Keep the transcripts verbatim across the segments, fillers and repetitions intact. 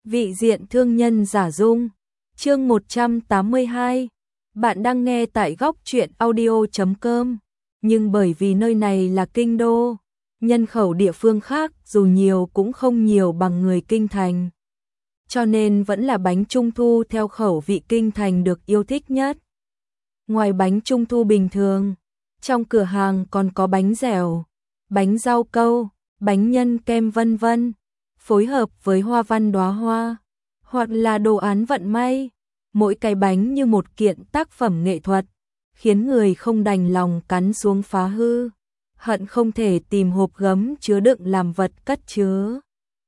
Vị diện thương nhân giả dung. Chương một trăm tám mươi hai. Bạn đang nghe tại góc truyện audio chấm com. Nhưng bởi vì nơi này là kinh đô, nhân khẩu địa phương khác dù nhiều cũng không nhiều bằng người kinh thành. Cho nên vẫn là bánh trung thu theo khẩu vị kinh thành được yêu thích nhất. Ngoài bánh trung thu bình thường, trong cửa hàng còn có bánh dẻo, bánh rau câu, bánh nhân kem vân vân, phối hợp với hoa văn đóa hoa, hoặc là đồ án vận may. Mỗi cái bánh như một kiện tác phẩm nghệ thuật, khiến người không đành lòng cắn xuống phá hư, hận không thể tìm hộp gấm chứa đựng làm vật cất chứa.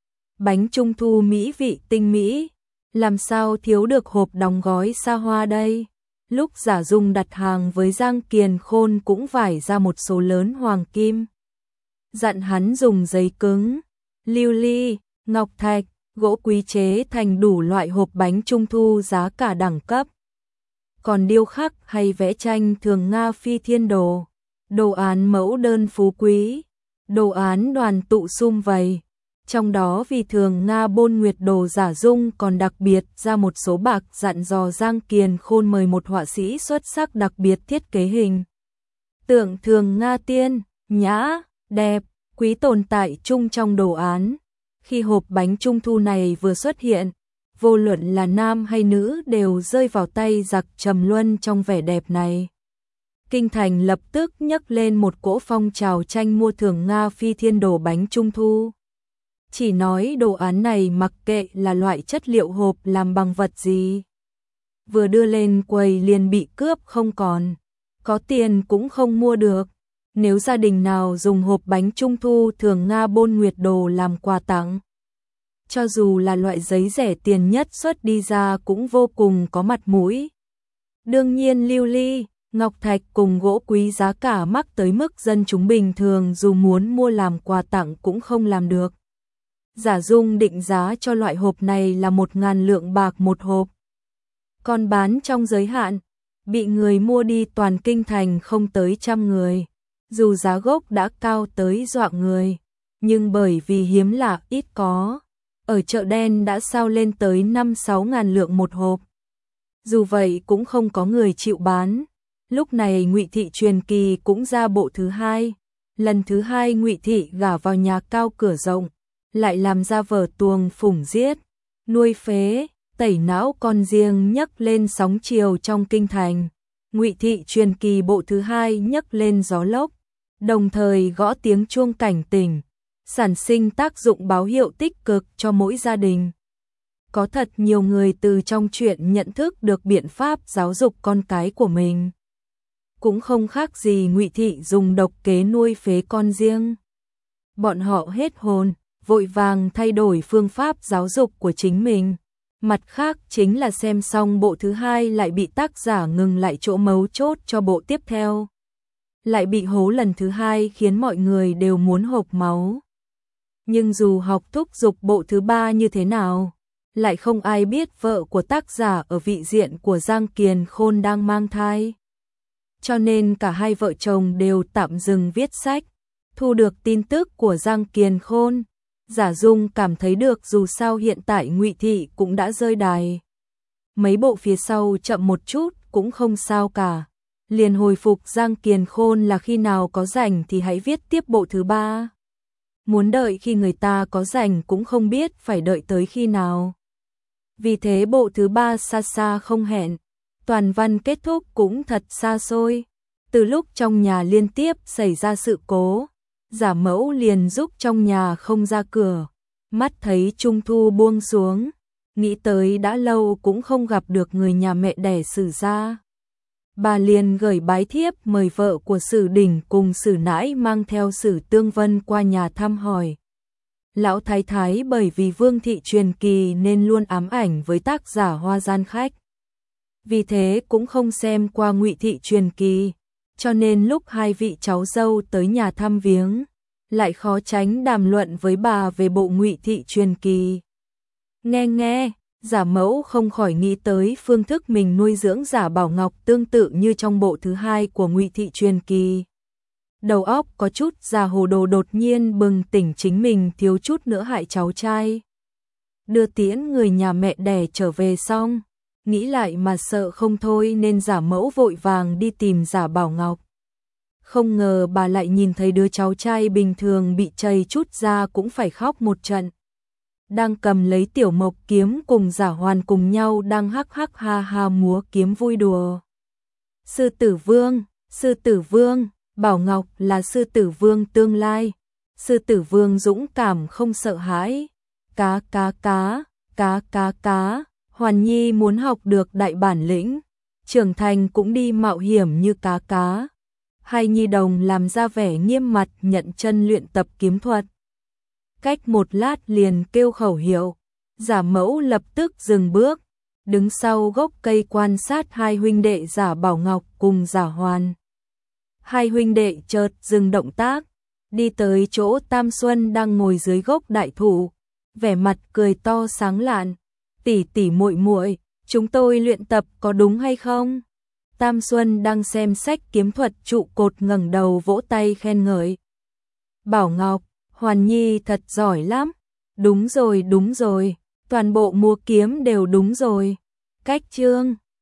Bánh trung thu mỹ vị tinh mỹ, làm sao thiếu được hộp đóng gói xa hoa đây? Lúc Giả Dung đặt hàng với Giang Kiền Khôn cũng vải ra một số lớn hoàng kim. Dặn hắn dùng giấy cứng, lưu ly, ngọc thạch, gỗ quý chế thành đủ loại hộp bánh trung thu giá cả đẳng cấp. Còn điêu khắc hay vẽ tranh thường Nga phi thiên đồ, đồ án mẫu đơn phú quý, đồ án đoàn tụ sum vầy. Trong đó vì thường Nga bôn nguyệt đồ Giả Dung còn đặc biệt ra một số bạc dặn dò Giang Kiền Khôn mời một họa sĩ xuất sắc đặc biệt thiết kế hình tượng thường Nga tiên, nhã, đẹp, quý tồn tại chung trong đồ án. Khi hộp bánh trung thu này vừa xuất hiện, vô luận là nam hay nữ đều rơi vào tay giặc trầm luân trong vẻ đẹp này. Kinh thành lập tức nhấc lên một cỗ phong trào tranh mua thường Nga phi thiên đồ bánh trung thu. Chỉ nói đồ án này mặc kệ là loại chất liệu hộp làm bằng vật gì, vừa đưa lên quầy liền bị cướp không còn, có tiền cũng không mua được. Nếu gia đình nào dùng hộp bánh trung thu thường Nga bôn nguyệt đồ làm quà tặng, cho dù là loại giấy rẻ tiền nhất xuất đi ra cũng vô cùng có mặt mũi. Đương nhiên lưu ly, ngọc thạch cùng gỗ quý giá cả mắc tới mức dân chúng bình thường dù muốn mua làm quà tặng cũng không làm được. Giả Dung định giá cho loại hộp này là một ngàn lượng bạc một hộp. Còn bán trong giới hạn, bị người mua đi toàn kinh thành không tới trăm người. Dù giá gốc đã cao tới dọa người, nhưng bởi vì hiếm lạ ít có, ở chợ đen đã sao lên tới năm sáu ngàn lượng một hộp. Dù vậy cũng không có người chịu bán. Lúc này Ngụy Thị truyền kỳ cũng ra bộ thứ hai. Lần thứ hai Ngụy Thị gả vào nhà cao cửa rộng, lại làm ra vở tuồng phủng giết, nuôi phế, tẩy não con riêng nhấc lên sóng chiều trong kinh thành. Ngụy Thị truyền kỳ bộ thứ hai nhấc lên gió lốc, đồng thời gõ tiếng chuông cảnh tỉnh, sản sinh tác dụng báo hiệu tích cực cho mỗi gia đình. Có thật nhiều người từ trong chuyện nhận thức được biện pháp giáo dục con cái của mình. Cũng không khác gì Ngụy Thị dùng độc kế nuôi phế con riêng. Bọn họ hết hồn, vội vàng thay đổi phương pháp giáo dục của chính mình. Mặt khác chính là xem xong bộ thứ hai lại bị tác giả ngừng lại chỗ mấu chốt cho bộ tiếp theo. Lại bị hố lần thứ hai khiến mọi người đều muốn hộc máu. Nhưng dù học thúc giục bộ thứ ba như thế nào, lại không ai biết vợ của tác giả ở vị diện của Giang Kiền Khôn đang mang thai. Cho nên cả hai vợ chồng đều tạm dừng viết sách. Thu được tin tức của Giang Kiền Khôn, Giả Dung cảm thấy được dù sao hiện tại Ngụy Thị cũng đã rơi đài. Mấy bộ phía sau chậm một chút cũng không sao cả. Liền hồi phục Giang Kiền Khôn là khi nào có rảnh thì hãy viết tiếp bộ thứ ba. Muốn đợi khi người ta có rảnh cũng không biết phải đợi tới khi nào. Vì thế bộ thứ ba xa xa không hẹn, toàn văn kết thúc cũng thật xa xôi. Từ lúc trong nhà liên tiếp xảy ra sự cố, Giả Mẫu liền giúp trong nhà không ra cửa, mắt thấy Trung Thu buông xuống, nghĩ tới đã lâu cũng không gặp được người nhà mẹ đẻ Sử gia. Bà liền gửi bái thiếp mời vợ của Sử Đỉnh cùng Sử Nãi mang theo Sử Tương Vân qua nhà thăm hỏi. Lão thái thái bởi vì Vương Thị truyền kỳ nên luôn ám ảnh với tác giả Hoa Gian Khách. Vì thế cũng không xem qua Ngụy Thị truyền kỳ, cho nên lúc hai vị cháu dâu tới nhà thăm viếng, lại khó tránh đàm luận với bà về bộ Ngụy Thị truyền kỳ. Nghe nghe, Giả Mẫu không khỏi nghĩ tới phương thức mình nuôi dưỡng Giả Bảo Ngọc tương tự như trong bộ thứ hai của Ngụy Thị truyền kỳ. Đầu óc có chút già hồ đồ đột nhiên bừng tỉnh chính mình thiếu chút nữa hại cháu trai. đưa tiễn người nhà mẹ đẻ trở về xong, nghĩ lại mà sợ không thôi nên giả mẫu vội vàng đi tìm giả Bảo Ngọc. Không ngờ bà lại nhìn thấy đứa cháu trai bình thường bị chầy chút ra cũng phải khóc một trận. Đang cầm lấy tiểu mộc kiếm cùng giả Hoàn cùng nhau đang hắc hắc ha ha múa kiếm vui đùa. Sư tử vương, sư tử vương, Bảo Ngọc là sư tử vương tương lai. Sư tử vương dũng cảm không sợ hãi. Cá cá cá, cá cá cá, Hoàn Nhi muốn học được đại bản lĩnh, trưởng thành cũng đi mạo hiểm như cá cá. Hai nhi đồng làm ra vẻ nghiêm mặt nhận chân luyện tập kiếm thuật. Cách một lát liền kêu khẩu hiệu, giả mẫu lập tức dừng bước, đứng sau gốc cây quan sát hai huynh đệ giả Bảo Ngọc cùng giả Hoàn. Hai huynh đệ chợt dừng động tác, đi tới chỗ Tam Xuân đang ngồi dưới gốc đại thụ, vẻ mặt cười to sáng lạn, "Tỷ tỷ muội muội, chúng tôi luyện tập có đúng hay không?" Tam Xuân đang xem sách kiếm thuật trụ cột ngẩng đầu vỗ tay khen ngợi. "Bảo Ngọc, Hoàn Nhi thật giỏi lắm." "Đúng rồi, đúng rồi, toàn bộ múa kiếm đều đúng rồi." Cách chương